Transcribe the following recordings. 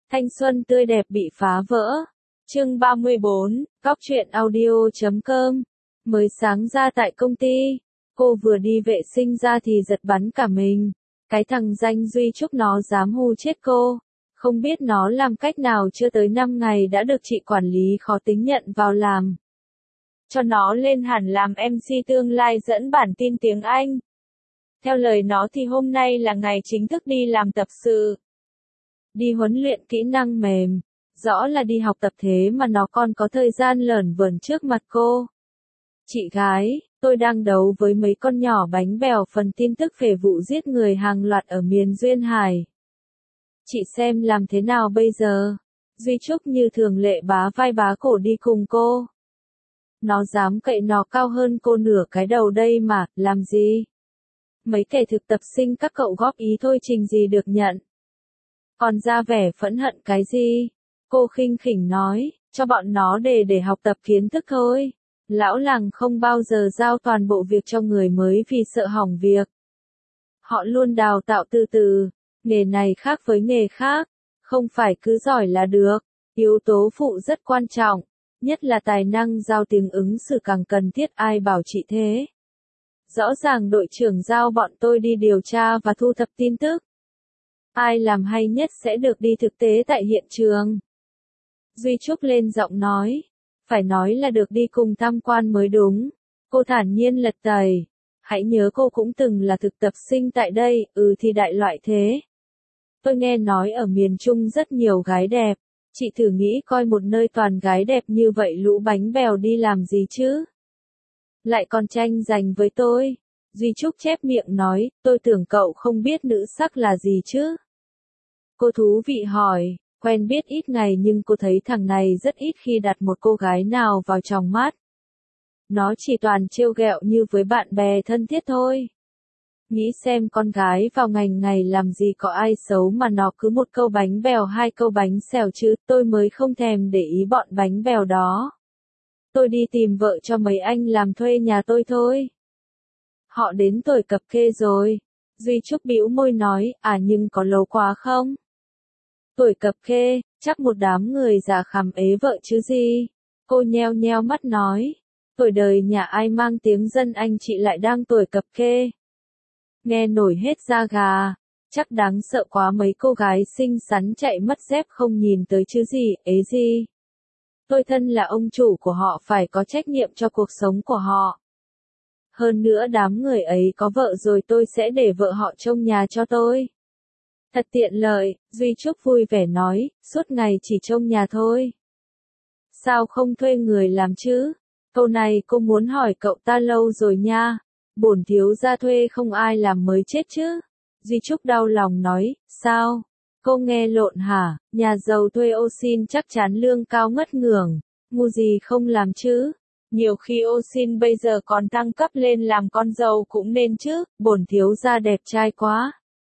Thanh xuân tươi đẹp bị phá vỡ. Chương 34, Cóc truyện audio.com. Mới sáng ra tại công ty, cô vừa đi vệ sinh ra thì giật bắn cả mình. Cái thằng danh Duy Trúc nó dám hù chết cô. Không biết nó làm cách nào chưa tới 5 ngày đã được chị quản lý khó tính nhận vào làm. Cho nó lên hẳn làm MC tương lai dẫn bản tin tiếng Anh. Theo lời nó thì hôm nay là ngày chính thức đi làm tập sự. Đi huấn luyện kỹ năng mềm. Rõ là đi học tập thế mà nó còn có thời gian lởn vởn trước mặt cô. Chị gái, tôi đang đấu với mấy con nhỏ bánh bèo phần tin tức về vụ giết người hàng loạt ở miền Duyên Hải. Chị xem làm thế nào bây giờ? Duy Trúc như thường lệ bá vai bá cổ đi cùng cô. Nó dám cậy nó cao hơn cô nửa cái đầu đây mà, làm gì? Mấy kẻ thực tập sinh các cậu góp ý thôi trình gì được nhận. Còn ra vẻ phẫn hận cái gì? Cô khinh khỉnh nói, cho bọn nó để học tập kiến thức thôi. Lão làng không bao giờ giao toàn bộ việc cho người mới vì sợ hỏng việc. Họ luôn đào tạo từ từ, nghề này khác với nghề khác, không phải cứ giỏi là được, yếu tố phụ rất quan trọng, nhất là tài năng giao tiếng ứng xử càng cần thiết, ai bảo chị thế. Rõ ràng đội trưởng giao bọn tôi đi điều tra và thu thập tin tức. Ai làm hay nhất sẽ được đi thực tế tại hiện trường. Duy Trúc lên giọng nói, phải nói là được đi cùng tham quan mới đúng. Cô thản nhiên lật tẩy, hãy nhớ cô cũng từng là thực tập sinh tại đây, thì đại loại thế. Tôi nghe nói ở miền Trung rất nhiều gái đẹp, chị thử nghĩ coi một nơi toàn gái đẹp như vậy lũ bánh bèo đi làm gì chứ? Lại còn tranh giành với tôi. Duy Trúc chép miệng nói, tôi tưởng cậu không biết nữ sắc là gì chứ? Cô thú vị hỏi, quen biết ít ngày nhưng cô thấy thằng này rất ít khi đặt một cô gái nào vào trong mắt. Nó chỉ toàn trêu ghẹo như với bạn bè thân thiết thôi. Nghĩ xem con gái vào ngành này làm gì có ai xấu mà nó cứ một câu bánh bèo hai câu bánh xèo chứ, tôi mới không thèm để ý bọn bánh bèo đó. Tôi đi tìm vợ cho mấy anh làm thuê nhà tôi thôi. Họ đến tuổi cập kê rồi. Duy Trúc bĩu môi nói, nhưng có lâu quá không? Tuổi cập kê, chắc một đám người già khằm ế vợ chứ gì. Cô nheo nheo mắt nói, tuổi đời nhà ai mang tiếng dân anh chị lại đang tuổi cập kê. Nghe nổi hết da gà, chắc đáng sợ quá, mấy cô gái xinh xắn chạy mất dép không nhìn tới chứ gì, ế gì. Tôi thân là ông chủ của họ phải có trách nhiệm cho cuộc sống của họ. Hơn nữa đám người ấy có vợ rồi, tôi sẽ để vợ họ trông nhà cho tôi. Thật tiện lợi, Duy Trúc vui vẻ nói, suốt ngày chỉ trông nhà thôi. Sao không thuê người làm chứ? Câu này cô muốn hỏi cậu ta lâu rồi nha. Bổn thiếu gia thuê không ai làm mới chết chứ. Duy Trúc đau lòng nói, sao? Cô nghe lộn hả? Nhà giàu thuê ô xin chắc chắn lương cao ngất ngưởng. Ngu gì không làm chứ? Nhiều khi ô xin bây giờ còn thăng cấp lên làm con dâu cũng nên chứ. Bổn thiếu gia đẹp trai quá.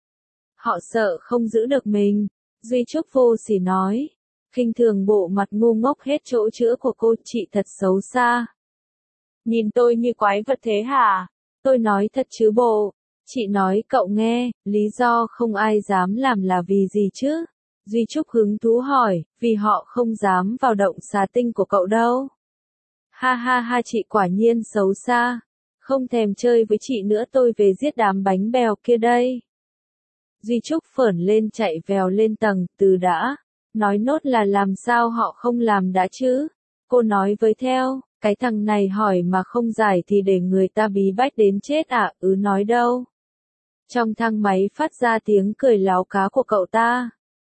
Họ sợ không giữ được mình. Duy Trúc vô sỉ nói. Khinh thường bộ mặt ngu ngốc hết chỗ chữa của cô, chị thật xấu xa. Nhìn tôi như quái vật thế hả? Tôi nói thật chứ bộ. Chị nói cậu nghe, lý do không ai dám làm là vì gì chứ? Duy Trúc hứng thú hỏi, vì họ không dám vào động xà tinh của cậu đâu. Ha ha ha, chị quả nhiên xấu xa. Không thèm chơi với chị nữa, tôi về giết đám bánh bèo kia đây. Duy Trúc phởn lên chạy vèo lên tầng, từ đã. Nói nốt là làm sao họ không làm đã chứ? Cô nói với theo, cái thằng này hỏi mà không giải thì để người ta bí bách đến chết à, nói đâu. Trong thang máy phát ra tiếng cười láo cá của cậu ta.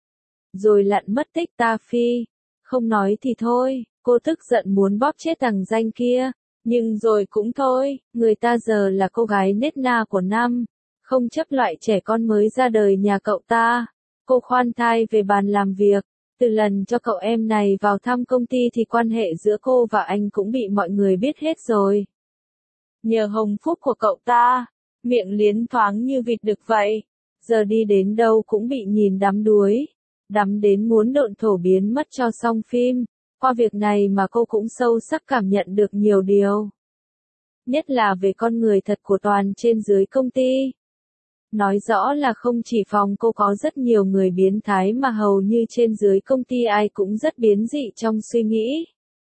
Rồi lặn mất tích ta phi. Không nói thì thôi, cô tức giận muốn bóp chết thằng danh kia. Nhưng rồi cũng thôi, người ta giờ là cô gái nết na của năm. Không chấp loại trẻ con mới ra đời nhà cậu ta. Cô khoan thai về bàn làm việc. Từ lần cho cậu em này vào thăm công ty thì quan hệ giữa cô và anh cũng bị mọi người biết hết rồi. Nhờ hồng phúc của cậu ta, miệng liến thoáng như vịt đực vậy. Giờ đi đến đâu cũng bị nhìn đắm đuối. Đắm đến muốn độn thổ biến mất cho xong phim. Qua việc này mà cô cũng sâu sắc cảm nhận được nhiều điều. Nhất là về con người thật của Toàn trên dưới công ty. Nói rõ là không chỉ phòng cô có rất nhiều người biến thái mà hầu như trên dưới công ty ai cũng rất biến dị trong suy nghĩ.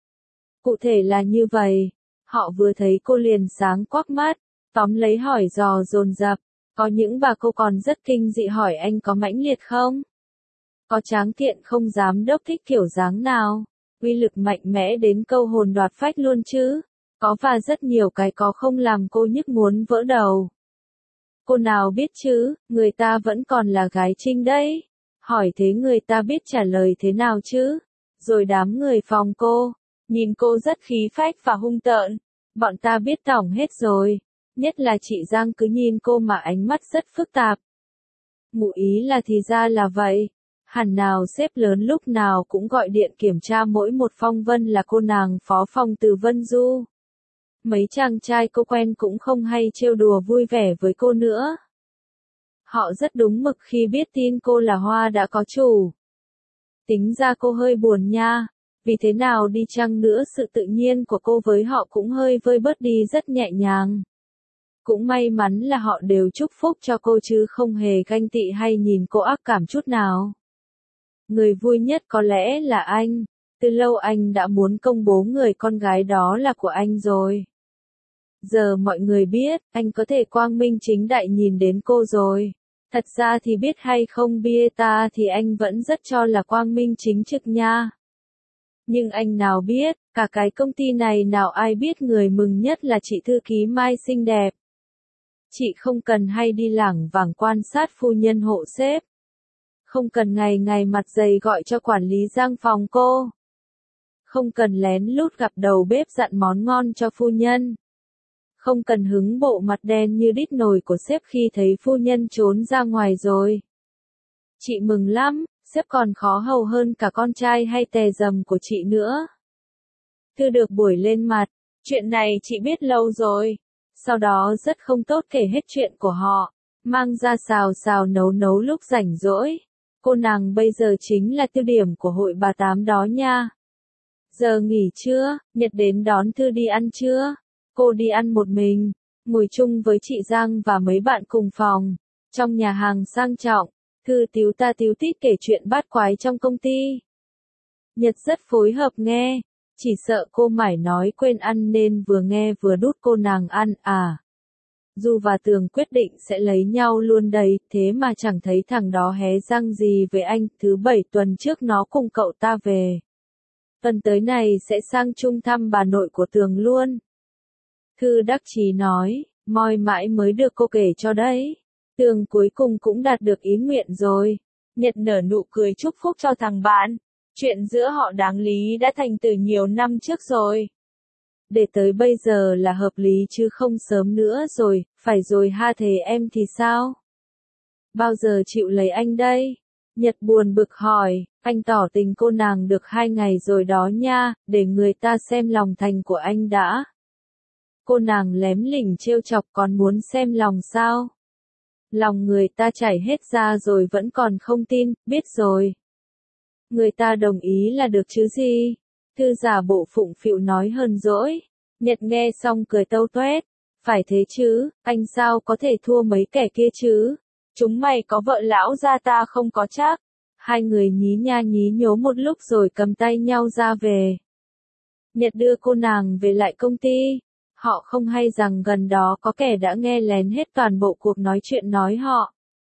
Cụ thể là như vậy, họ vừa thấy cô liền sáng quắc mắt, tóm lấy hỏi dò dồn dập, có những bà cô còn rất kinh dị hỏi anh có mãnh liệt không? Có tráng kiện không giám đốc thích kiểu dáng nào? Uy lực mạnh mẽ đến câu hồn đoạt phách luôn chứ? Có và rất nhiều cái có không làm cô nhức muốn vỡ đầu. Cô nào biết chứ, người ta vẫn còn là gái trinh đấy. Hỏi thế người ta biết trả lời thế nào chứ? Rồi đám người phòng cô, nhìn cô rất khí phách và hung tợn. Bọn ta biết tỏng hết rồi. Nhất là chị Giang cứ nhìn cô mà ánh mắt rất phức tạp. Ngụ ý là thì ra là vậy. Hẳn nào sếp lớn lúc nào cũng gọi điện kiểm tra mỗi một phong vân là cô nàng phó phòng từ Vân Du. Mấy chàng trai cô quen cũng không hay trêu đùa vui vẻ với cô nữa. Họ rất đúng mực khi biết tin cô là Hoa đã có chủ. Tính ra cô hơi buồn nha, vì thế nào đi chăng nữa sự tự nhiên của cô với họ cũng hơi vơi bớt đi rất nhẹ nhàng. Cũng may mắn là họ đều chúc phúc cho cô chứ không hề ganh tị hay nhìn cô ác cảm chút nào. Người vui nhất có lẽ là anh, từ lâu anh đã muốn công bố người con gái đó là của anh rồi. Giờ mọi người biết, anh có thể quang minh chính đại nhìn đến cô rồi. Thật ra thì biết hay không bia ta thì anh vẫn rất cho là quang minh chính trực nha. Nhưng anh nào biết, cả cái công ty này nào ai biết người mừng nhất là chị thư ký Mai xinh đẹp. Chị không cần hay đi lảng vảng quan sát phu nhân hộ sếp. Không cần ngày ngày mặt dày gọi cho quản lý Giang phòng cô. Không cần lén lút gặp đầu bếp dặn món ngon cho phu nhân. Không cần hứng bộ mặt đen như đít nồi của sếp khi thấy phu nhân trốn ra ngoài rồi. Chị mừng lắm, sếp còn khó hầu hơn cả con trai hay tè dầm của chị nữa. Thư được buổi lên mặt, chuyện này chị biết lâu rồi. Sau đó rất không tốt kể hết chuyện của họ, mang ra xào xào nấu nấu lúc rảnh rỗi. Cô nàng bây giờ chính là tiêu điểm của hội bà tám đó nha. Giờ nghỉ trưa, Nhật đến đón Thư đi ăn trưa. Cô đi ăn một mình, ngồi chung với chị Giang và mấy bạn cùng phòng. Trong nhà hàng sang trọng, Thư tíu ta tíu tít kể chuyện bát quái trong công ty. Nhật rất phối hợp nghe, chỉ sợ cô mải nói quên ăn nên vừa nghe vừa đút cô nàng ăn à. Du và Tường quyết định sẽ lấy nhau luôn đấy, thế mà chẳng thấy thằng đó hé răng gì với anh. Thứ bảy tuần trước nó cùng cậu ta về. Tuần tới này sẽ sang chung thăm bà nội của Tường luôn. Thư đắc chí nói, moi mãi mới được cô kể cho đấy. Tường cuối cùng cũng đạt được ý nguyện rồi. Nhật nở nụ cười chúc phúc cho thằng bạn. Chuyện giữa họ đáng lý đã thành từ nhiều năm trước rồi. Để tới bây giờ là hợp lý chứ không sớm nữa rồi, phải rồi ha thề em thì sao? Bao giờ chịu lấy anh đây? Nhật buồn bực hỏi, anh tỏ tình cô nàng được 2 ngày rồi đó nha, để người ta xem lòng thành của anh đã. Cô nàng lém lỉnh trêu chọc còn muốn xem lòng sao? Lòng người ta chảy hết ra rồi vẫn còn không tin, biết rồi. Người ta đồng ý là được chứ gì? Thư giả bộ phụng phịu nói hờn dỗi. Nhật nghe xong cười tâu toét. Phải thế chứ, anh sao có thể thua mấy kẻ kia chứ? Chúng mày có vợ lão gia ta không có chắc. Hai người nhí nha nhí nhố một lúc rồi cầm tay nhau ra về. Nhật đưa cô nàng về lại công ty. Họ không hay rằng gần đó có kẻ đã nghe lén hết toàn bộ cuộc nói chuyện nói họ.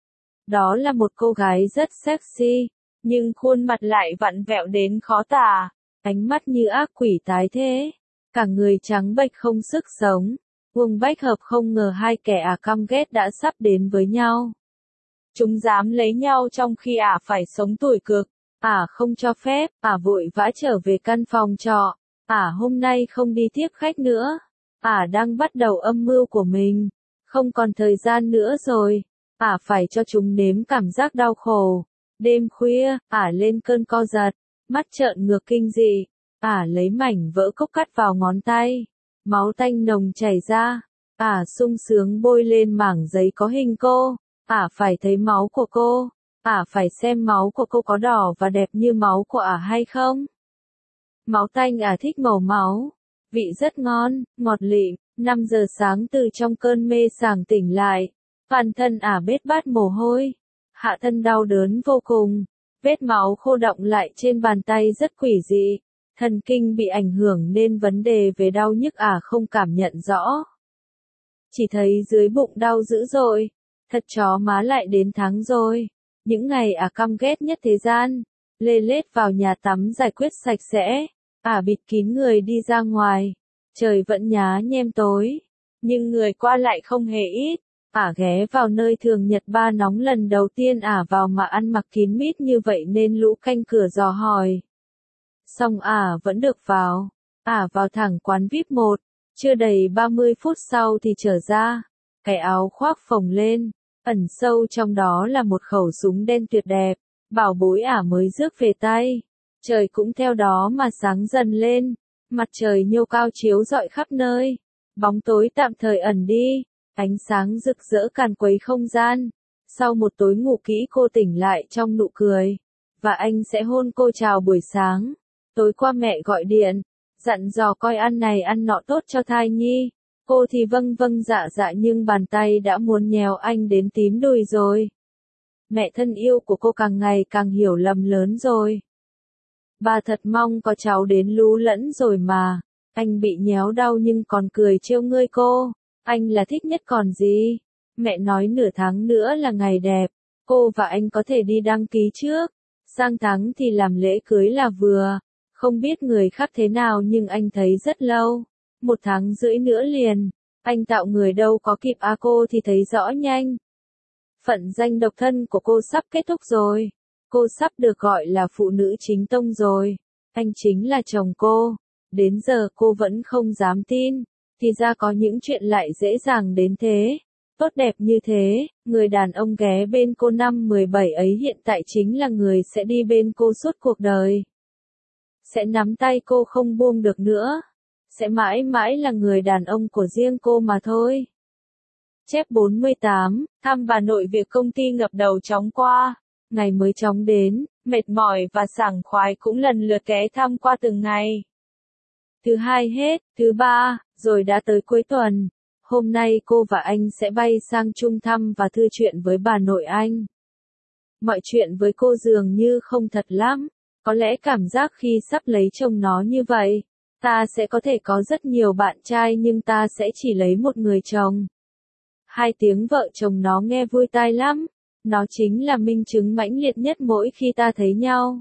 Đó là một cô gái rất sexy, nhưng khuôn mặt lại vặn vẹo đến khó tả, ánh mắt như ác quỷ tái thế, cả người trắng bệch không sức sống. Vương bách hợp không ngờ hai kẻ căm ghét đã sắp đến với nhau. Chúng dám lấy nhau trong khi phải sống tủi cực, không cho phép, vội vã trở về căn phòng trọ, hôm nay không đi tiếp khách nữa. Đang bắt đầu âm mưu của mình, không còn thời gian nữa rồi, phải cho chúng nếm cảm giác đau khổ. Đêm khuya, lên cơn co giật, mắt trợn ngược kinh dị, lấy mảnh vỡ cốc cắt vào ngón tay, máu tanh nồng chảy ra, sung sướng bôi lên mảng giấy có hình cô, phải thấy máu của cô, phải xem máu của cô có đỏ và đẹp như máu của hay không. Máu tanh thích màu máu. Vị rất ngon, ngọt lịm. 5 giờ sáng từ trong cơn mê sảng tỉnh lại. Toàn thân ả bết bát mồ hôi, hạ thân đau đớn vô cùng, vết máu khô đọng lại trên bàn tay rất quỷ dị, thần kinh bị ảnh hưởng nên vấn đề về đau nhức ả không cảm nhận rõ. Chỉ thấy dưới bụng đau dữ dội, thật chó má lại đến tháng rồi, những ngày ả căm ghét nhất thế gian, lê lết vào nhà tắm giải quyết sạch sẽ, ả bịt kín người đi ra ngoài, trời vẫn nhá nhem tối, nhưng người qua lại không hề ít. Ả ghé vào nơi thường nhật ba nóng lần đầu tiên ả vào mà ăn mặc kín mít như vậy nên lũ canh cửa dò hỏi. Xong ả vẫn được vào. Ả vào thẳng quán VIP 1, chưa đầy 30 phút sau thì trở ra. Cái áo khoác phồng lên, ẩn sâu trong đó là một khẩu súng đen tuyệt đẹp, bảo bối ả mới rước về tay. Trời cũng theo đó mà sáng dần lên, mặt trời nhô cao chiếu rọi khắp nơi, bóng tối tạm thời ẩn đi. Ánh sáng rực rỡ càn quấy không gian. Sau một tối ngủ kỹ cô tỉnh lại trong nụ cười. Và anh sẽ hôn cô chào buổi sáng. Tối qua mẹ gọi điện, dặn dò coi ăn này ăn nọ tốt cho thai nhi. Cô thì vâng vâng dạ dạ nhưng bàn tay đã muốn nhéo anh đến tím đùi rồi. Mẹ thân yêu của cô càng ngày càng hiểu lầm lớn rồi. Bà thật mong có cháu đến lú lẫn rồi mà. Anh bị nhéo đau nhưng còn cười trêu ngươi cô. Anh là thích nhất còn gì. Mẹ nói nửa tháng nữa là ngày đẹp. Cô và anh có thể đi đăng ký trước. Sang tháng thì làm lễ cưới là vừa. Không biết người khác thế nào nhưng anh thấy rất lâu. 1 tháng rưỡi nữa liền. Anh tạo người đâu có kịp cô thì thấy rõ nhanh. Phận danh độc thân của cô sắp kết thúc rồi. Cô sắp được gọi là phụ nữ chính tông rồi. Anh chính là chồng cô. Đến giờ cô vẫn không dám tin. Thì ra có những chuyện lại dễ dàng đến thế. Tốt đẹp như thế, người đàn ông ghé bên cô năm 17 ấy hiện tại chính là người sẽ đi bên cô suốt cuộc đời. Sẽ nắm tay cô không buông được nữa. Sẽ mãi mãi là người đàn ông của riêng cô mà thôi. Chép 48, thăm bà nội việc công ty ngập đầu chóng qua. Ngày mới chóng đến, mệt mỏi và sảng khoái cũng lần lượt ghé thăm qua từng ngày. Thứ hai hết, thứ ba, rồi đã tới cuối tuần. Hôm nay cô và anh sẽ bay sang Trung thăm và thư chuyện với bà nội anh. Mọi chuyện với cô dường như không thật lắm. Có lẽ cảm giác khi sắp lấy chồng nó như vậy. Ta sẽ có thể có rất nhiều bạn trai nhưng ta sẽ chỉ lấy một người chồng. 2 tiếng vợ chồng nó nghe vui tai lắm. Nó chính là minh chứng mãnh liệt nhất mỗi khi ta thấy nhau.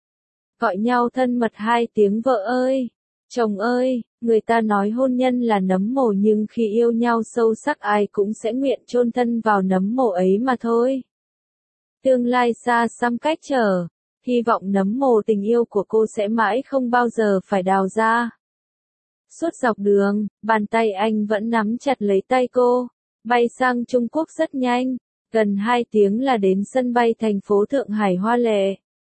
Gọi nhau thân mật 2 tiếng vợ ơi. Chồng ơi, người ta nói hôn nhân là nấm mồ nhưng khi yêu nhau sâu sắc ai cũng sẽ nguyện chôn thân vào nấm mồ ấy mà thôi. Tương lai xa xăm cách trở, hy vọng nấm mồ tình yêu của cô sẽ mãi không bao giờ phải đào ra. Suốt dọc đường, bàn tay anh vẫn nắm chặt lấy tay cô, bay sang Trung Quốc rất nhanh, gần 2 tiếng là đến sân bay thành phố Thượng Hải hoa lệ.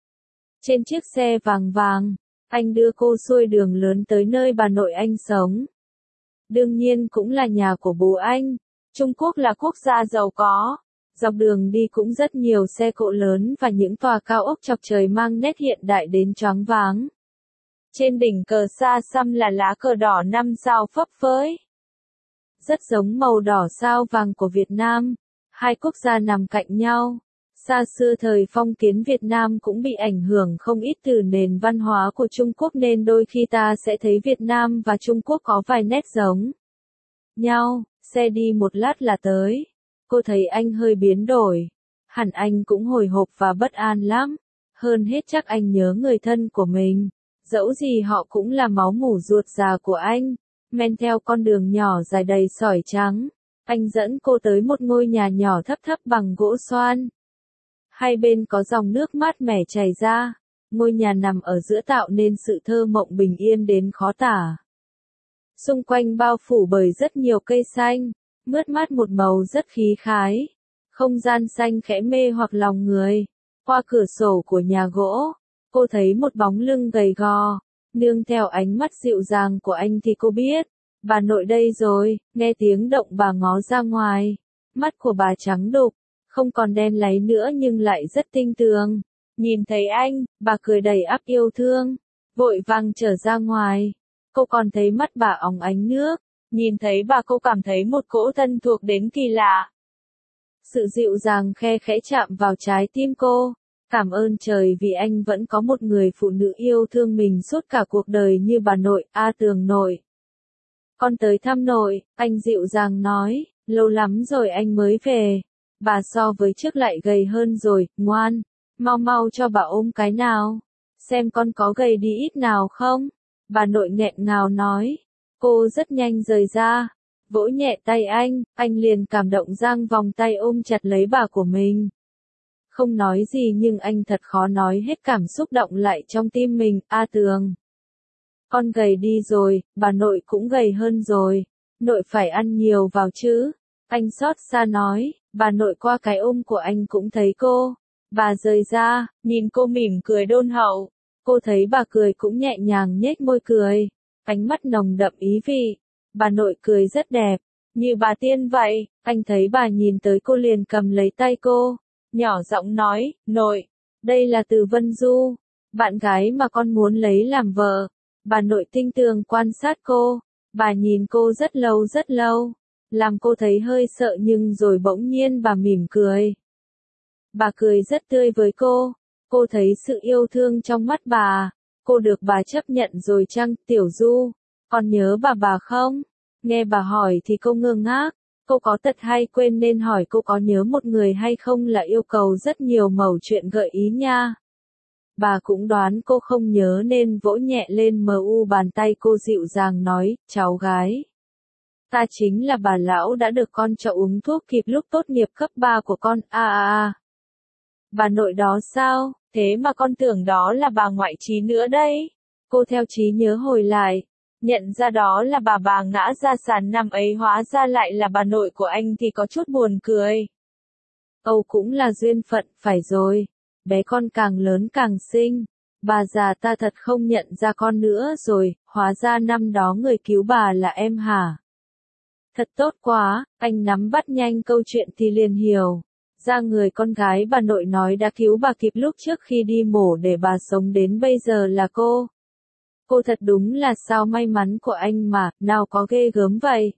Trên chiếc xe vàng vàng, anh đưa cô xuôi đường lớn tới nơi bà nội anh sống. Đương nhiên cũng là nhà của bố anh. Trung Quốc là quốc gia giàu có. Dọc đường đi cũng rất nhiều xe cộ lớn và những tòa cao ốc chọc trời mang nét hiện đại đến choáng váng. Trên đỉnh cờ xa xăm là lá cờ đỏ 5 sao phấp phới. Rất giống màu đỏ sao vàng của Việt Nam. 2 quốc gia nằm cạnh nhau. Xa xưa thời phong kiến Việt Nam cũng bị ảnh hưởng không ít từ nền văn hóa của Trung Quốc nên đôi khi ta sẽ thấy Việt Nam và Trung Quốc có vài nét giống nhau. Xe đi một lát là tới. Cô thấy anh hơi biến đổi. Hẳn anh cũng hồi hộp và bất an lắm. Hơn hết chắc anh nhớ người thân của mình. Dẫu gì họ cũng là máu mủ ruột già của anh. Men theo con đường nhỏ dài đầy sỏi trắng. Anh dẫn cô tới một ngôi nhà nhỏ thấp thấp bằng gỗ xoan. Hai bên có dòng nước mát mẻ chảy ra. Ngôi nhà nằm ở giữa tạo nên sự thơ mộng bình yên đến khó tả. Xung quanh bao phủ bởi rất nhiều cây xanh, mướt mát một màu rất khí khái. Không gian xanh khẽ mê hoặc lòng người. Qua cửa sổ của nhà gỗ, cô thấy một bóng lưng gầy gò. Nương theo ánh mắt dịu dàng của anh thì cô biết, bà nội đây rồi. Nghe tiếng động bà ngó ra ngoài. Mắt của bà trắng đục, không còn đen láy nữa nhưng lại rất tinh tường. Nhìn thấy anh, bà cười đầy ắp yêu thương, vội vàng trở ra ngoài. Cô còn thấy mắt bà óng ánh nước, nhìn thấy bà cô cảm thấy một cỗ thân thuộc đến kỳ lạ. Sự dịu dàng khe khẽ chạm vào trái tim cô. Cảm ơn trời vì anh vẫn có một người phụ nữ yêu thương mình suốt cả cuộc đời như bà nội, Tường nội. Con tới thăm nội, anh dịu dàng nói, lâu lắm rồi anh mới về. Bà so với trước lại gầy hơn rồi, ngoan, mau mau cho bà ôm cái nào. Xem con có gầy đi ít nào không? Bà nội nghẹn ngào nói. Cô rất nhanh rời ra, vỗ nhẹ tay anh liền cảm động giang vòng tay ôm chặt lấy bà của mình. Không nói gì nhưng anh thật khó nói hết cảm xúc động lại trong tim mình, Tường. Con gầy đi rồi, bà nội cũng gầy hơn rồi. Nội phải ăn nhiều vào chứ. Anh xót xa nói, bà nội qua cái ôm của anh cũng thấy cô. Bà rời ra, nhìn cô mỉm cười đôn hậu. Cô thấy bà cười cũng nhẹ nhàng nhếch môi cười. Ánh mắt nồng đậm ý vị. Bà nội cười rất đẹp, như bà tiên vậy. Anh thấy bà nhìn tới cô liền cầm lấy tay cô. Nhỏ giọng nói, nội, đây là Từ Vân Du, bạn gái mà con muốn lấy làm vợ. Bà nội tinh tường quan sát cô, bà nhìn cô rất lâu, làm cô thấy hơi sợ nhưng rồi bỗng nhiên bà mỉm cười. Bà cười rất tươi với cô thấy sự yêu thương trong mắt bà, cô được bà chấp nhận rồi chăng, Tiểu Du, con nhớ bà không? Nghe bà hỏi thì cô ngơ ngác. Cô có tật hay quên nên hỏi cô có nhớ một người hay không là yêu cầu rất nhiều mẩu chuyện gợi ý nha. Bà cũng đoán cô không nhớ nên vỗ nhẹ lên bàn tay cô dịu dàng nói, cháu gái. Ta chính là bà lão đã được con cho uống thuốc kịp lúc tốt nghiệp cấp 3 của con, Bà nội đó sao, thế mà con tưởng đó là bà ngoại trí nữa đấy. Cô theo trí nhớ hồi lại. Nhận ra đó là bà ngã ra sàn năm ấy hóa ra lại là bà nội của anh thì có chút buồn cười. Âu cũng là duyên phận, phải rồi. Bé con càng lớn càng xinh. Bà già ta thật không nhận ra con nữa rồi, hóa ra năm đó người cứu bà là em hả? Thật tốt quá, anh nắm bắt nhanh câu chuyện thì liền hiểu. Ra người con gái bà nội nói đã cứu bà kịp lúc trước khi đi mổ để bà sống đến bây giờ là cô. Cô thật đúng là sao may mắn của anh mà, nào có ghê gớm vậy.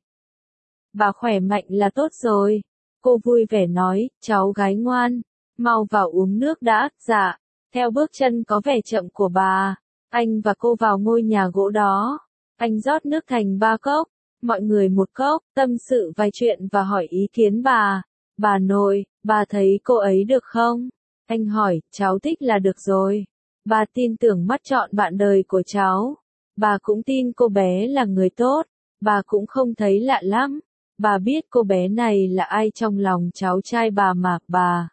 Bà khỏe mạnh là tốt rồi. Cô vui vẻ nói, cháu gái ngoan, mau vào uống nước đã, dạ. Theo bước chân có vẻ chậm của bà, anh và cô vào ngôi nhà gỗ đó. Anh rót nước thành 3 cốc, mọi người một cốc, tâm sự vài chuyện và hỏi ý kiến bà. Bà nội, bà thấy cô ấy được không? Anh hỏi, cháu thích là được rồi. Bà tin tưởng mắt chọn bạn đời của cháu. Bà cũng tin cô bé là người tốt. Bà cũng không thấy lạ lắm. Bà biết cô bé này là ai trong lòng cháu trai bà mà, bà.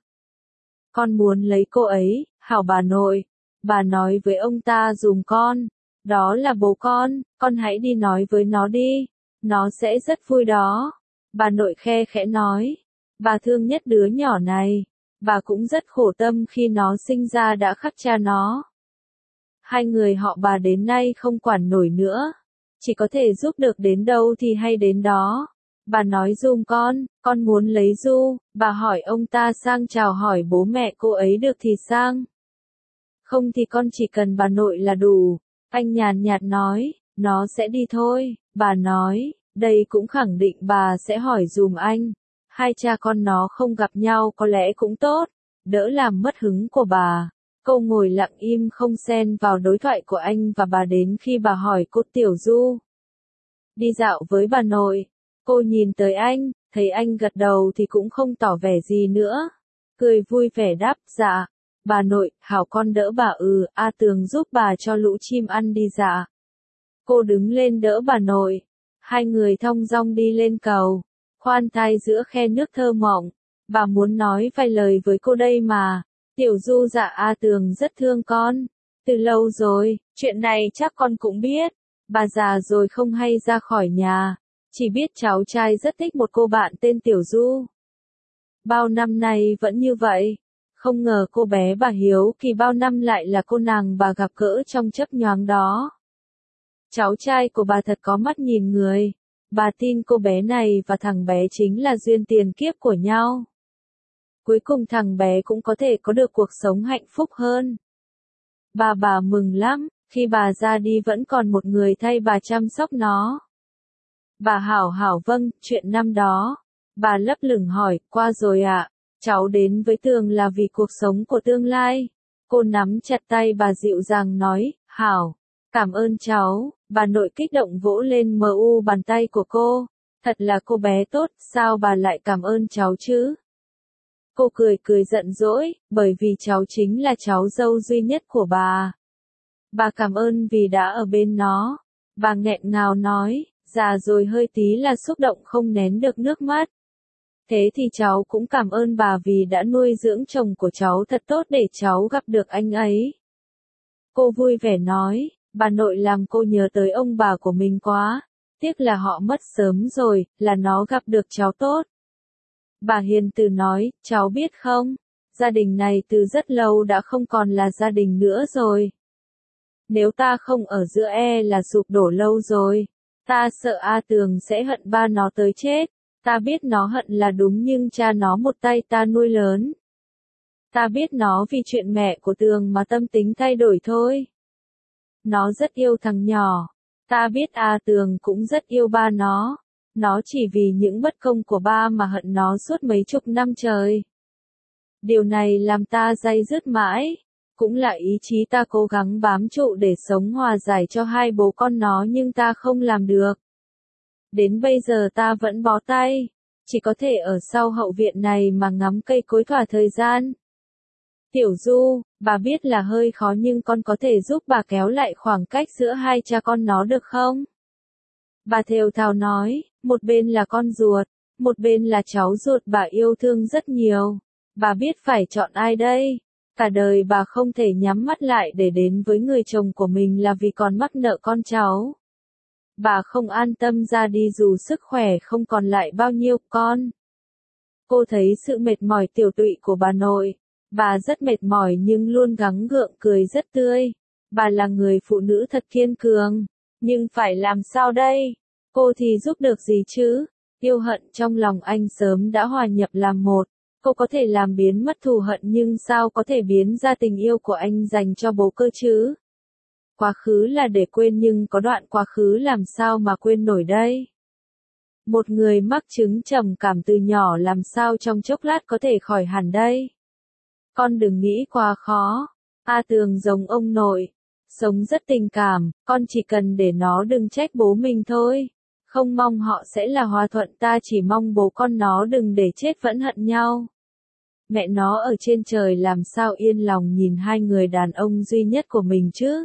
Con muốn lấy cô ấy, hảo bà nội. Bà nói với ông ta dùm con. Đó là bố con hãy đi nói với nó đi. Nó sẽ rất vui đó. Bà nội khe khẽ nói. Bà thương nhất đứa nhỏ này. Bà cũng rất khổ tâm khi nó sinh ra đã khắc cha nó. Hai người họ bà đến nay không quản nổi nữa. Chỉ có thể giúp được đến đâu thì hay đến đó. Bà nói dùm con muốn lấy Du. Bà hỏi ông ta sang chào hỏi bố mẹ cô ấy được thì sang. Không thì con chỉ cần bà nội là đủ. Anh nhàn nhạt nói, nó sẽ đi thôi. Bà nói, đây cũng khẳng định bà sẽ hỏi dùm anh. Hai cha con nó không gặp nhau có lẽ cũng tốt. Đỡ làm mất hứng của bà. Cô ngồi lặng im không xen vào đối thoại của anh và bà đến khi bà hỏi cô Tiểu Du. Đi dạo với bà nội. Cô nhìn tới anh, thấy anh gật đầu thì cũng không tỏ vẻ gì nữa. Cười vui vẻ đáp, dạ. Bà nội, hảo con đỡ bà Tường giúp bà cho lũ chim ăn đi dạ. Cô đứng lên đỡ bà nội. Hai người thong dong đi lên cầu. Khoan thai giữa khe nước thơ mộng. Bà muốn nói vài lời với cô đây mà. Tiểu Du dạ Tường rất thương con. Từ lâu rồi, chuyện này chắc con cũng biết. Bà già rồi không hay ra khỏi nhà. Chỉ biết cháu trai rất thích một cô bạn tên Tiểu Du. Bao năm nay vẫn như vậy. Không ngờ cô bé bà Hiếu Kỳ bao năm lại là cô nàng bà gặp gỡ trong chớp nhoáng đó. Cháu trai của bà thật có mắt nhìn người. Bà tin cô bé này và thằng bé chính là duyên tiền kiếp của nhau. Cuối cùng thằng bé cũng có thể có được cuộc sống hạnh phúc hơn. Bà mừng lắm, khi bà ra đi vẫn còn một người thay bà chăm sóc nó. Bà hảo vâng, chuyện năm đó. Bà lấp lửng hỏi, qua rồi ạ. Cháu đến với Tường là vì cuộc sống của tương lai. Cô nắm chặt tay bà dịu dàng nói, hảo, cảm ơn cháu. Bà nội kích động vỗ lên bàn tay của cô. Thật là cô bé tốt, sao bà lại cảm ơn cháu chứ? Cô cười cười giận dỗi, bởi vì cháu chính là cháu dâu duy nhất của bà. Bà cảm ơn vì đã ở bên nó. Bà nghẹn ngào nói, già rồi hơi tí là xúc động không nén được nước mắt. Thế thì cháu cũng cảm ơn bà vì đã nuôi dưỡng chồng của cháu thật tốt để cháu gặp được anh ấy. Cô vui vẻ nói, bà nội làm cô nhớ tới ông bà của mình quá. Tiếc là họ mất sớm rồi, là nó gặp được cháu tốt. Bà hiền từ nói, cháu biết không, gia đình này từ rất lâu đã không còn là gia đình nữa rồi. Nếu ta không ở giữa là sụp đổ lâu rồi. Ta sợ A Tường sẽ hận ba nó tới chết. Ta biết nó hận là đúng nhưng cha nó một tay ta nuôi lớn. Ta biết nó vì chuyện mẹ của Tường mà tâm tính thay đổi thôi. Nó rất yêu thằng nhỏ. Ta biết A Tường cũng rất yêu ba nó. Nó chỉ vì những bất công của ba mà hận nó suốt mấy chục năm trời. Điều này làm ta day dứt mãi. Cũng là ý chí ta cố gắng bám trụ để sống hòa giải cho hai bố con nó nhưng ta không làm được. Đến bây giờ ta vẫn bó tay. Chỉ có thể ở sau hậu viện này mà ngắm cây cối thỏa thời gian. Tiểu Du, bà biết là hơi khó nhưng con có thể giúp bà kéo lại khoảng cách giữa hai cha con nó được không? Bà thều thào nói, một bên là con ruột, một bên là cháu ruột bà yêu thương rất nhiều. Bà biết phải chọn ai đây? Cả đời bà không thể nhắm mắt lại để đến với người chồng của mình là vì còn mắc nợ con cháu. Bà không an tâm ra đi dù sức khỏe không còn lại bao nhiêu con. Cô thấy sự mệt mỏi tiểu tụy của bà nội. Bà rất mệt mỏi nhưng luôn gắng gượng cười rất tươi. Bà là người phụ nữ thật kiên cường. Nhưng phải làm sao đây? Cô thì giúp được gì chứ? Yêu hận trong lòng anh sớm đã hòa nhập làm một. Cô có thể làm biến mất thù hận nhưng sao có thể biến ra tình yêu của anh dành cho bố cơ chứ? Quá khứ là để quên nhưng có đoạn quá khứ làm sao mà quên nổi đây? Một người mắc chứng trầm cảm từ nhỏ làm sao trong chốc lát có thể khỏi hẳn đây? Con đừng nghĩ quá khó. A Tường giống ông nội. Sống rất tình cảm, con chỉ cần để nó đừng trách bố mình thôi. Không mong họ sẽ là hòa thuận ta chỉ mong bố con nó đừng để chết vẫn hận nhau. Mẹ nó ở trên trời làm sao yên lòng nhìn hai người đàn ông duy nhất của mình chứ?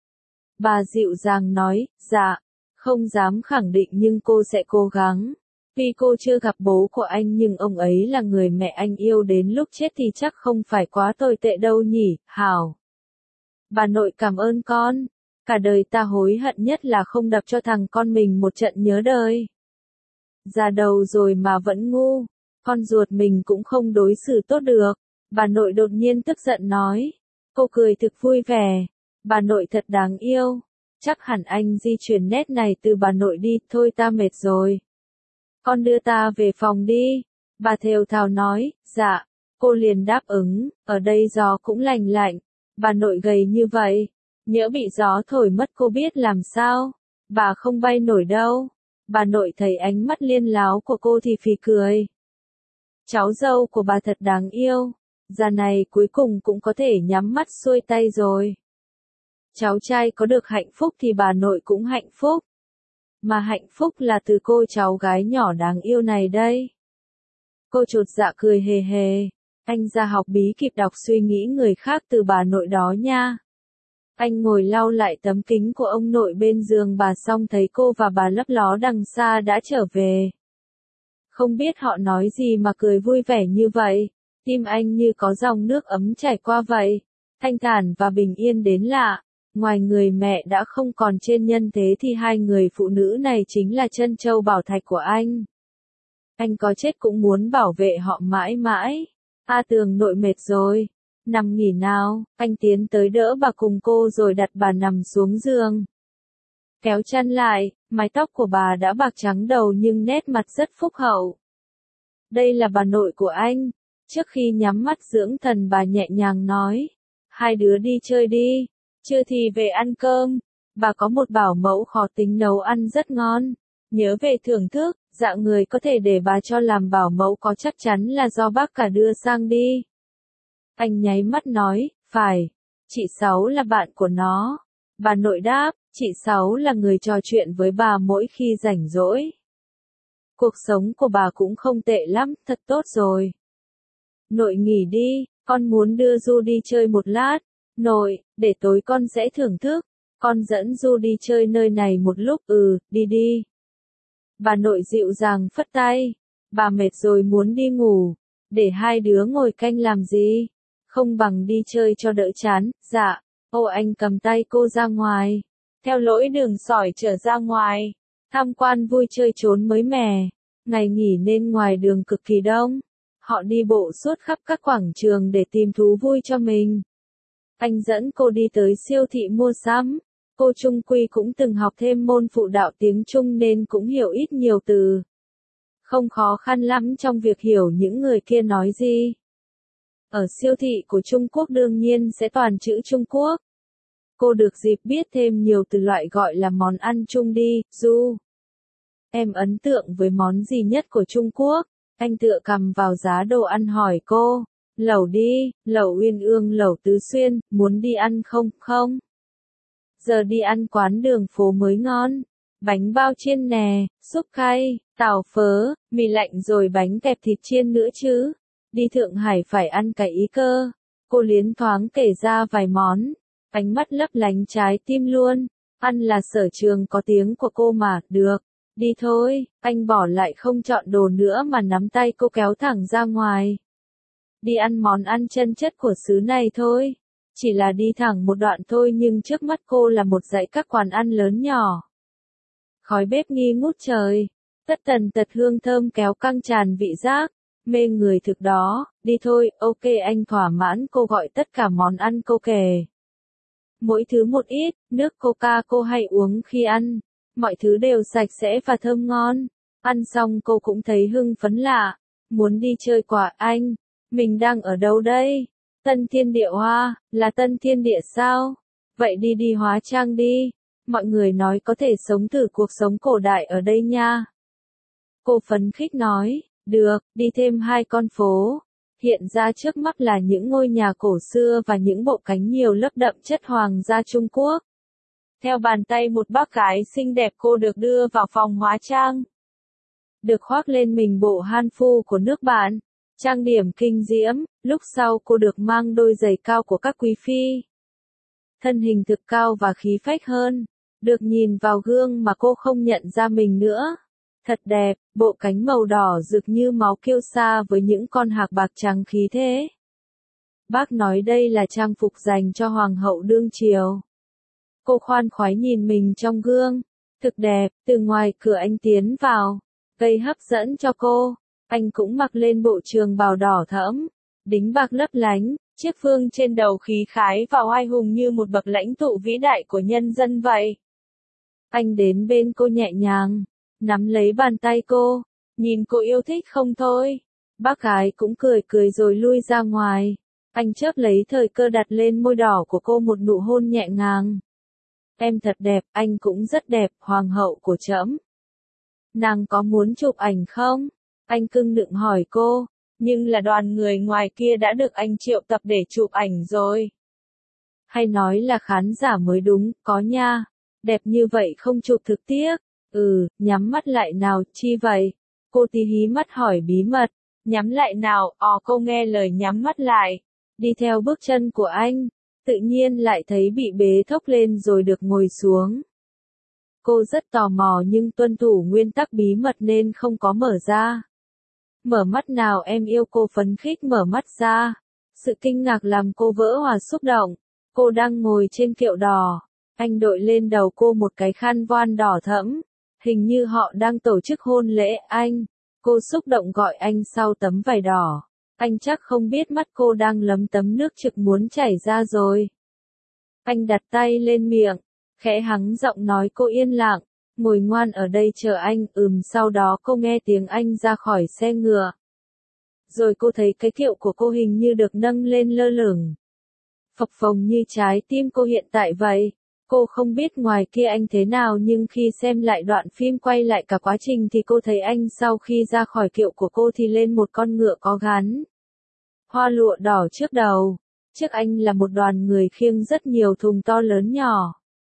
Bà dịu dàng nói, dạ, không dám khẳng định nhưng cô sẽ cố gắng. Tuy cô chưa gặp bố của anh nhưng ông ấy là người mẹ anh yêu đến lúc chết thì chắc không phải quá tồi tệ đâu nhỉ, Hảo. Bà nội cảm ơn con. Cả đời ta hối hận nhất là không đập cho thằng con mình một trận nhớ đời. Già đầu rồi mà vẫn ngu. Con ruột mình cũng không đối xử tốt được. Bà nội đột nhiên tức giận nói. Cô cười thực vui vẻ. Bà nội thật đáng yêu. Chắc hẳn anh di chuyển nét này từ bà nội đi, thôi ta mệt rồi. Con đưa ta về phòng đi. Bà thều thào nói, dạ. Cô liền đáp ứng, ở đây gió cũng lành lạnh. Bà nội gầy như vậy. Nhỡ bị gió thổi mất cô biết làm sao. Bà không bay nổi đâu. Bà nội thấy ánh mắt liên láo của cô thì phì cười. Cháu dâu của bà thật đáng yêu. Già này cuối cùng cũng có thể nhắm mắt xuôi tay rồi. Cháu trai có được hạnh phúc thì bà nội cũng hạnh phúc. Mà hạnh phúc là từ cô cháu gái nhỏ đáng yêu này đây. Cô chột dạ cười hề hề. Anh ra học bí kịp đọc suy nghĩ người khác từ bà nội đó nha. Anh ngồi lau lại tấm kính của ông nội bên giường bà xong thấy cô và bà lấp ló đằng xa đã trở về. Không biết họ nói gì mà cười vui vẻ như vậy. Tim anh như có dòng nước ấm chảy qua vậy. Thanh thản và bình yên đến lạ. Ngoài người mẹ đã không còn trên nhân thế thì hai người phụ nữ này chính là trân châu bảo thạch của anh. Anh có chết cũng muốn bảo vệ họ mãi mãi. A Tường nội mệt rồi. Nằm nghỉ nào, anh tiến tới đỡ bà cùng cô rồi đặt bà nằm xuống giường. Kéo chăn lại, mái tóc của bà đã bạc trắng đầu nhưng nét mặt rất phúc hậu. Đây là bà nội của anh. Trước khi nhắm mắt dưỡng thần bà nhẹ nhàng nói. Hai đứa đi chơi đi. Trưa thì về ăn cơm. Bà có một bảo mẫu khó tính nấu ăn rất ngon. Nhớ về thưởng thức, Dạ người có thể để bà cho làm bảo mẫu có chắc chắn là do bác cả đưa sang đi. Anh nháy mắt nói, phải. Chị Sáu là bạn của nó. Bà nội đáp, chị Sáu là người trò chuyện với bà mỗi khi rảnh rỗi. Cuộc sống của bà cũng không tệ lắm, thật tốt rồi. Nội nghỉ đi, con muốn đưa Du đi chơi một lát. Nội, để tối con sẽ thưởng thức. Con dẫn Du đi chơi nơi này một lúc, đi đi. Bà nội dịu dàng phất tay. Bà mệt rồi muốn đi ngủ. Để hai đứa ngồi canh làm gì? Không bằng đi chơi cho đỡ chán, dạ. Ô anh cầm tay cô ra ngoài. Theo lối đường sỏi trở ra ngoài. Tham quan vui chơi trốn mới mẻ. Ngày nghỉ nên ngoài đường cực kỳ đông. Họ đi bộ suốt khắp các quảng trường để tìm thú vui cho mình. Anh dẫn cô đi tới siêu thị mua sắm. Cô chung quy cũng từng học thêm môn phụ đạo tiếng Trung nên cũng hiểu ít nhiều từ. Không khó khăn lắm trong việc hiểu những người kia nói gì. Ở siêu thị của Trung Quốc đương nhiên sẽ toàn chữ Trung Quốc. Cô được dịp biết thêm nhiều từ loại gọi là món ăn Trung đi, Du. Em ấn tượng với món gì nhất của Trung Quốc? Anh tựa cằm vào giá đồ ăn hỏi cô. Lẩu đi, lẩu Uyên Ương, lẩu Tứ Xuyên, muốn đi ăn không? Không. Giờ đi ăn quán đường phố mới ngon. Bánh bao chiên nè, súp cay, tàu phớ, mì lạnh rồi bánh kẹp thịt chiên nữa chứ. Đi Thượng Hải phải ăn cái ý cơ. Cô liến thoáng kể ra vài món. Ánh mắt lấp lánh trái tim luôn. Ăn là sở trường có tiếng của cô mà, được. Đi thôi, anh bỏ lại không chọn đồ nữa mà nắm tay cô kéo thẳng ra ngoài. Đi ăn món ăn chân chất của xứ này thôi. Chỉ là đi thẳng một đoạn thôi nhưng trước mắt cô là một dãy các quán ăn lớn nhỏ. Khói bếp nghi ngút trời. Tất tần tật hương thơm kéo căng tràn vị giác. Mê người thực đó, đi thôi, ok anh thỏa mãn cô gọi tất cả món ăn cô kể. Mỗi thứ một ít, nước coca cô hay uống khi ăn. Mọi thứ đều sạch sẽ và thơm ngon. Ăn xong cô cũng thấy hưng phấn lạ. Muốn đi chơi quả anh. Mình đang ở đâu đây? Tân Thiên Địa Hoa, là Tân Thiên Địa sao? Vậy đi đi hóa trang đi. Mọi người nói có thể sống thử cuộc sống cổ đại ở đây nha. Cô phấn khích nói, được, đi thêm 2 con phố. Hiện ra trước mắt là những ngôi nhà cổ xưa và những bộ cánh nhiều lớp đậm chất hoàng gia Trung Quốc. Theo bàn tay một bác gái xinh đẹp cô được đưa vào phòng hóa trang. Được khoác lên mình bộ han phu của nước bạn. Trang điểm kinh diễm, lúc sau cô được mang đôi giày cao của các quý phi. Thân hình thực cao và khí phách hơn. Được nhìn vào gương mà cô không nhận ra mình nữa. Thật đẹp, bộ cánh màu đỏ rực như máu kiêu sa với những con hạc bạc trắng khí thế. Bác nói đây là trang phục dành cho hoàng hậu đương triều. Cô khoan khoái nhìn mình trong gương. Thực đẹp, từ ngoài cửa anh tiến vào. Gây hấp dẫn cho cô. Anh cũng mặc lên bộ trường bào đỏ thẫm. Đính bạc lấp lánh, chiếc phương trên đầu khí khái và oai hùng như một bậc lãnh tụ vĩ đại của nhân dân vậy. Anh đến bên cô nhẹ nhàng. Nắm lấy bàn tay cô. Nhìn cô yêu thích không thôi. Bác gái cũng cười cười rồi lui ra ngoài. Anh chớp lấy thời cơ đặt lên môi đỏ của cô một nụ hôn nhẹ nhàng. Em thật đẹp, anh cũng rất đẹp, hoàng hậu của trẫm. Nàng có muốn chụp ảnh không? Anh cưng nựng hỏi cô, nhưng là đoàn người ngoài kia đã được anh triệu tập để chụp ảnh rồi. Hay nói là khán giả mới đúng, có nha. Đẹp như vậy không chụp thực tiếc. Nhắm mắt lại nào, chi vậy? Cô tí hí mắt hỏi bí mật. Nhắm lại nào, cô nghe lời nhắm mắt lại. Đi theo bước chân của anh. Tự nhiên lại thấy bị bế thốc lên rồi được ngồi xuống. Cô rất tò mò nhưng tuân thủ nguyên tắc bí mật nên không có mở ra. Mở mắt nào em yêu, cô phấn khích mở mắt ra. Sự kinh ngạc làm cô vỡ hòa xúc động. Cô đang ngồi trên kiệu đỏ. Anh đội lên đầu cô một cái khăn voan đỏ thẫm. Hình như họ đang tổ chức hôn lễ anh. Cô xúc động gọi anh sau tấm vải đỏ. Anh chắc không biết mắt cô đang lấm tấm nước trực muốn chảy ra rồi. Anh đặt tay lên miệng. Khẽ hắng giọng nói cô yên lặng. Ngồi ngoan ở đây chờ anh. Sau đó cô nghe tiếng anh ra khỏi xe ngựa. Rồi cô thấy cái kiệu của cô hình như được nâng lên lơ lửng. Phập phồng như trái tim cô hiện tại vậy. Cô không biết ngoài kia anh thế nào nhưng khi xem lại đoạn phim quay lại cả quá trình thì cô thấy anh sau khi ra khỏi kiệu của cô thì lên một con ngựa có gắn hoa lụa đỏ trước đầu. Trước anh là một đoàn người khiêng rất nhiều thùng to lớn nhỏ.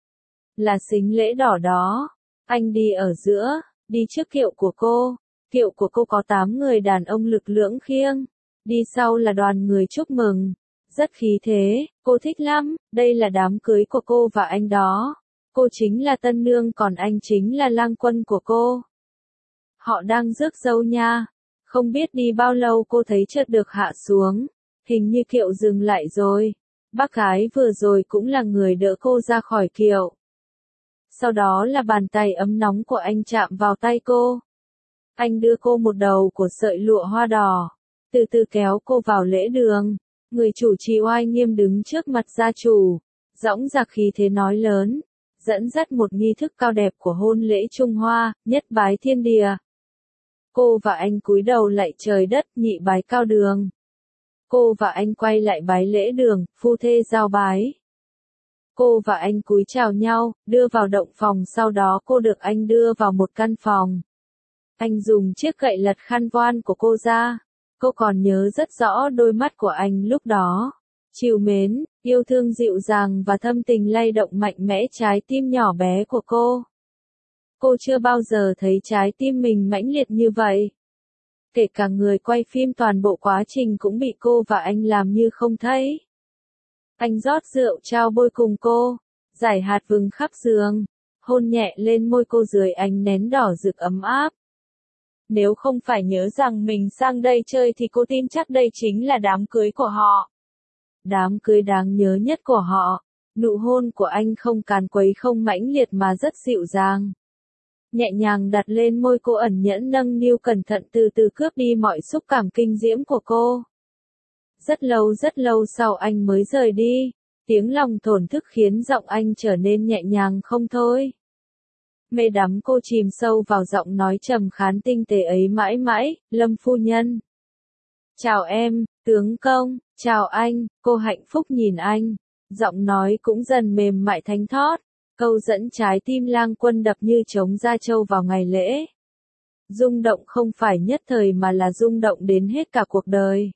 Là sính lễ đỏ đó. Anh đi ở giữa, đi trước kiệu của cô. Kiệu của cô có 8 người đàn ông lực lưỡng khiêng. Đi sau là đoàn người chúc mừng. Rất khí thế, cô thích lắm, đây là đám cưới của cô và anh đó. Cô chính là tân nương còn anh chính là lang quân của cô. Họ đang rước dâu nha. Không biết đi bao lâu cô thấy chợt được hạ xuống. Hình như kiệu dừng lại rồi. Bác gái vừa rồi cũng là người đỡ cô ra khỏi kiệu. Sau đó là bàn tay ấm nóng của anh chạm vào tay cô. Anh đưa cô một đầu của sợi lụa hoa đỏ. Từ từ kéo cô vào lễ đường. Người chủ trì oai nghiêm đứng trước mặt gia chủ. Dõng dạc khí thế nói lớn. Dẫn dắt một nghi thức cao đẹp của hôn lễ Trung Hoa, nhất bái thiên địa. Cô và anh cúi đầu lạy trời đất, nhị bái cao đường. Cô và anh quay lại bái lễ đường, phu thê giao bái. Cô và anh cúi chào nhau, đưa vào động phòng sau đó cô được anh đưa vào một căn phòng. Anh dùng chiếc gậy lật khăn voan của cô ra. Cô còn nhớ rất rõ đôi mắt của anh lúc đó. Trìu mến, yêu thương dịu dàng và thâm tình lay động mạnh mẽ trái tim nhỏ bé của cô. Cô chưa bao giờ thấy trái tim mình mãnh liệt như vậy. Kể cả người quay phim toàn bộ quá trình cũng bị cô và anh làm như không thấy. Anh rót rượu trao bôi cùng cô, rải hạt vừng khắp giường, hôn nhẹ lên môi cô dưới ánh nến đỏ rực ấm áp. Nếu không phải nhớ rằng mình sang đây chơi thì cô tin chắc đây chính là đám cưới của họ. Đám cưới đáng nhớ nhất của họ. Nụ hôn của anh không càn quấy không mãnh liệt mà rất dịu dàng. Nhẹ nhàng đặt lên môi cô ẩn nhẫn nâng niu cẩn thận từ từ cướp đi mọi xúc cảm kinh diễm của cô. Rất lâu sau anh mới rời đi. Tiếng lòng thổn thức khiến giọng anh trở nên nhẹ nhàng không thôi. Mê đắm cô chìm sâu vào giọng nói trầm khán tinh tế ấy mãi mãi, Lâm phu nhân. Chào em, tướng công, chào anh, cô hạnh phúc nhìn anh. Giọng nói cũng dần mềm mại thánh thót. Câu dẫn trái tim lang quân đập như trống da trâu vào ngày lễ. Rung động không phải nhất thời mà là rung động đến hết cả cuộc đời.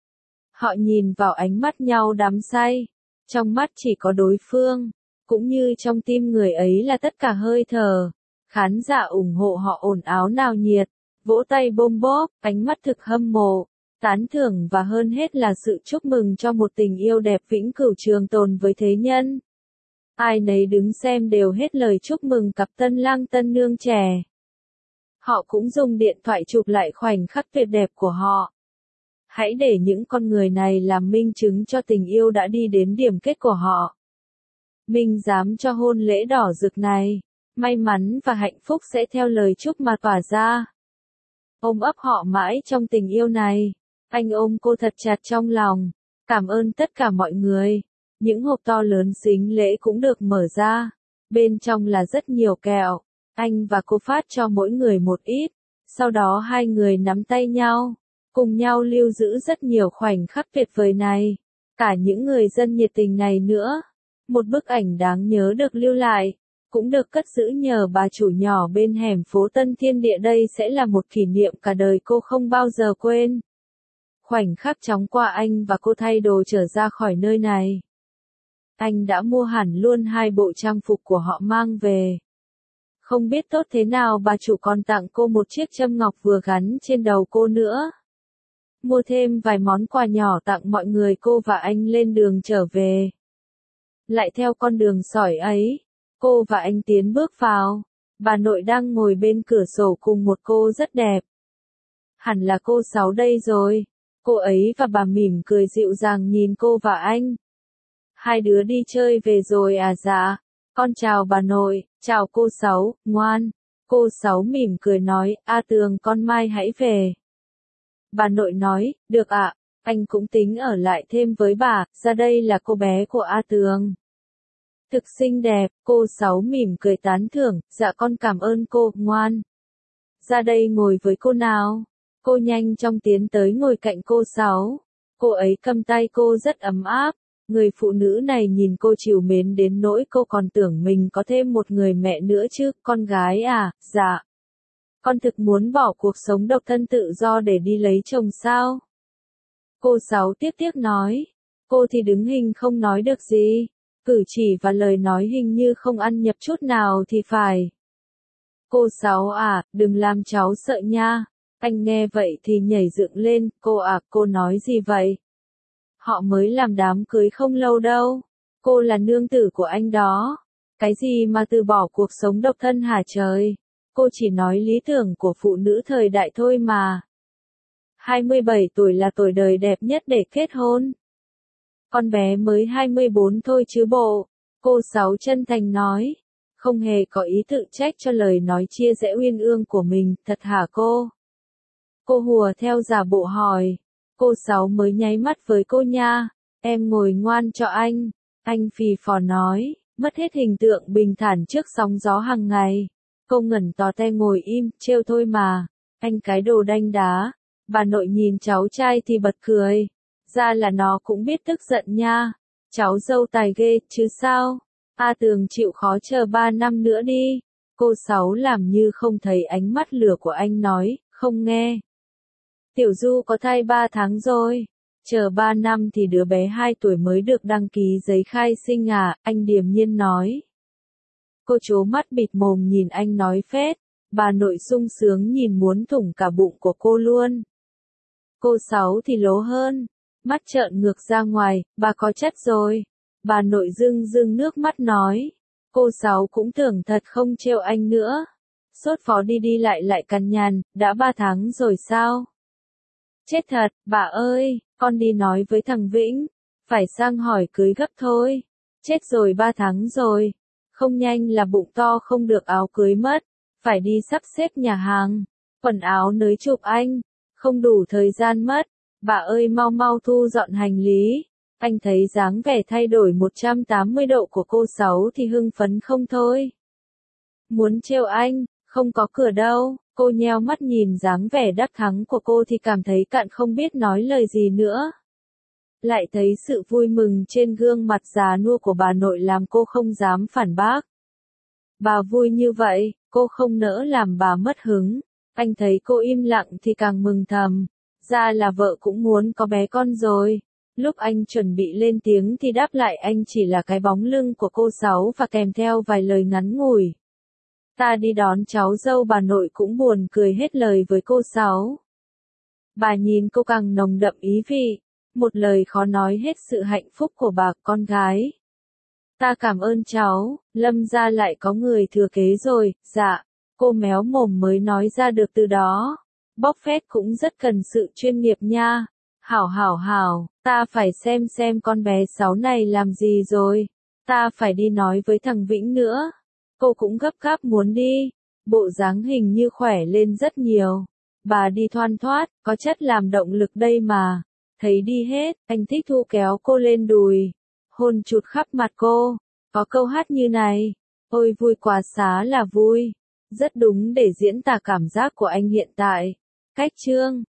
Họ nhìn vào ánh mắt nhau đắm say. Trong mắt chỉ có đối phương. Cũng như trong tim người ấy là tất cả hơi thở. Khán giả ủng hộ họ ồn ào náo nhiệt. Vỗ tay bôm bóp, ánh mắt thực hâm mộ. Tán thưởng và hơn hết là sự chúc mừng cho một tình yêu đẹp vĩnh cửu trường tồn với thế nhân. Ai nấy đứng xem đều hết lời chúc mừng cặp tân lang tân nương trẻ. Họ cũng dùng điện thoại chụp lại khoảnh khắc tuyệt đẹp của họ. Hãy để những con người này làm minh chứng cho tình yêu đã đi đến điểm kết của họ. Minh giám cho hôn lễ đỏ rực này. May mắn và hạnh phúc sẽ theo lời chúc mà tỏa ra. Ôm ấp họ mãi trong tình yêu này. Anh ôm cô thật chặt trong lòng. Cảm ơn tất cả mọi người. Những hộp to lớn sính lễ cũng được mở ra. Bên trong là rất nhiều kẹo. Anh và cô phát cho mỗi người một ít. Sau đó hai người nắm tay nhau. Cùng nhau lưu giữ rất nhiều khoảnh khắc tuyệt vời này. Cả những người dân nhiệt tình này nữa. Một bức ảnh đáng nhớ được lưu lại. Cũng được cất giữ nhờ bà chủ nhỏ bên hẻm phố Tân Thiên Địa. Đây sẽ là một kỷ niệm cả đời cô không bao giờ quên. Khoảnh khắc chóng qua anh và cô thay đồ trở ra khỏi nơi này. Anh đã mua hẳn luôn 2 bộ trang phục của họ mang về. Không biết tốt thế nào bà chủ còn tặng cô một chiếc châm ngọc vừa gắn trên đầu cô nữa. Mua thêm vài món quà nhỏ tặng mọi người cô và anh lên đường trở về. Lại theo con đường sỏi ấy, cô và anh tiến bước vào. Bà nội đang ngồi bên cửa sổ cùng một cô rất đẹp. Hẳn là cô Sáu đây rồi. Cô ấy và bà mỉm cười dịu dàng nhìn cô và anh. Hai đứa đi chơi về rồi à? Dạ. Con chào bà nội, chào cô Sáu, ngoan. Cô Sáu mỉm cười nói, A Tường con mai hãy về. Bà nội nói, được ạ, anh cũng tính ở lại thêm với bà, ra đây là cô bé của A Tường. Thực xinh đẹp, cô Sáu mỉm cười tán thưởng, dạ con cảm ơn cô, ngoan. Ra đây ngồi với cô nào. Cô nhanh chóng tiến tới ngồi cạnh cô Sáu. Cô ấy cầm tay cô rất ấm áp. Người phụ nữ này nhìn cô trìu mến đến nỗi cô còn tưởng mình có thêm một người mẹ nữa chứ, con gái à, dạ. Con thực muốn bỏ cuộc sống độc thân tự do để đi lấy chồng sao? Cô Sáu tiếp tiếc nói. Cô thì đứng hình không nói được gì. Cử chỉ và lời nói hình như không ăn nhập chút nào thì phải. Cô Sáu à, đừng làm cháu sợ nha. Anh nghe vậy thì nhảy dựng lên, cô à, cô nói gì vậy? Họ mới làm đám cưới không lâu đâu. Cô là nương tử của anh đó. Cái gì mà từ bỏ cuộc sống độc thân hả trời? Cô chỉ nói lý tưởng của phụ nữ thời đại thôi mà. 27 tuổi là tuổi đời đẹp nhất để kết hôn. Con bé mới 24 thôi chứ bộ. Cô Sáu chân thành nói. Không hề có ý tự trách cho lời nói chia rẽ uyên ương của mình, thật hả cô? Cô hùa theo giả bộ hỏi. Cô Sáu mới nháy mắt với cô nha. Em ngồi ngoan cho anh. Anh phì phò nói, mất hết hình tượng bình thản trước sóng gió hàng ngày. Cô ngẩn tò te ngồi im, trêu thôi mà. Anh cái đồ đanh đá. Bà nội nhìn cháu trai thì bật cười. Ra là nó cũng biết tức giận nha. Cháu dâu tài ghê, chứ sao? A Tường chịu khó chờ 3 năm nữa đi. Cô Sáu làm như không thấy ánh mắt lửa của anh nói, không nghe. Tiểu Du có thai 3 tháng rồi. Chờ 3 năm thì đứa bé 2 tuổi mới được đăng ký giấy khai sinh à, anh điềm nhiên nói. Cô trố mắt bịt mồm nhìn anh nói phét. Bà nội sung sướng nhìn muốn thủng cả bụng của cô luôn. Cô Sáu thì lố hơn. Mắt trợn ngược ra ngoài, bà có chất rồi. Bà nội rưng rưng nước mắt nói. Cô Sáu cũng tưởng thật không trêu anh nữa. Sốt phó đi đi lại cằn nhằn, đã 3 tháng rồi sao? Chết thật, bà ơi, con đi nói với thằng Vĩnh. Phải sang hỏi cưới gấp thôi. Chết rồi 3 tháng rồi. Không nhanh là bụng to không được áo cưới mất. Phải đi sắp xếp nhà hàng. Quần áo nới chụp anh. Không đủ thời gian mất. Bà ơi mau mau thu dọn hành lý. Anh thấy dáng vẻ thay đổi 180 độ của cô Sáu thì hưng phấn không thôi. Muốn trêu anh, không có cửa đâu. Cô nheo mắt nhìn dáng vẻ đắc thắng của cô thì cảm thấy cạn không biết nói lời gì nữa. Lại thấy sự vui mừng trên gương mặt già nua của bà nội làm cô không dám phản bác. Bà vui như vậy, cô không nỡ làm bà mất hứng. Anh thấy cô im lặng thì càng mừng thầm. Ra là vợ cũng muốn có bé con rồi. Lúc anh chuẩn bị lên tiếng thì đáp lại anh chỉ là cái bóng lưng của cô Sáu và kèm theo vài lời ngắn ngủi. Ta đi đón cháu dâu, bà nội cũng buồn cười hết lời với cô Sáu. Bà nhìn cô càng nồng đậm ý vị. Một lời khó nói hết sự hạnh phúc của bà con gái. Ta cảm ơn cháu, Lâm gia lại có người thừa kế rồi, dạ. Cô méo mồm mới nói ra được từ đó. Bóc phét cũng rất cần sự chuyên nghiệp nha. Hảo, ta phải xem con bé Sáu này làm gì rồi. Ta phải đi nói với thằng Vĩnh nữa. Cô cũng gấp gáp muốn đi. Bộ dáng hình như khỏe lên rất nhiều. Bà đi thoăn thoắt, có chất làm động lực đây mà. Thấy đi hết, anh Thích Thu kéo cô lên đùi. Hôn chụt khắp mặt cô. Có câu hát như này. Ôi vui quá xá là vui. Rất đúng để diễn tả cảm giác của anh hiện tại. Cách chương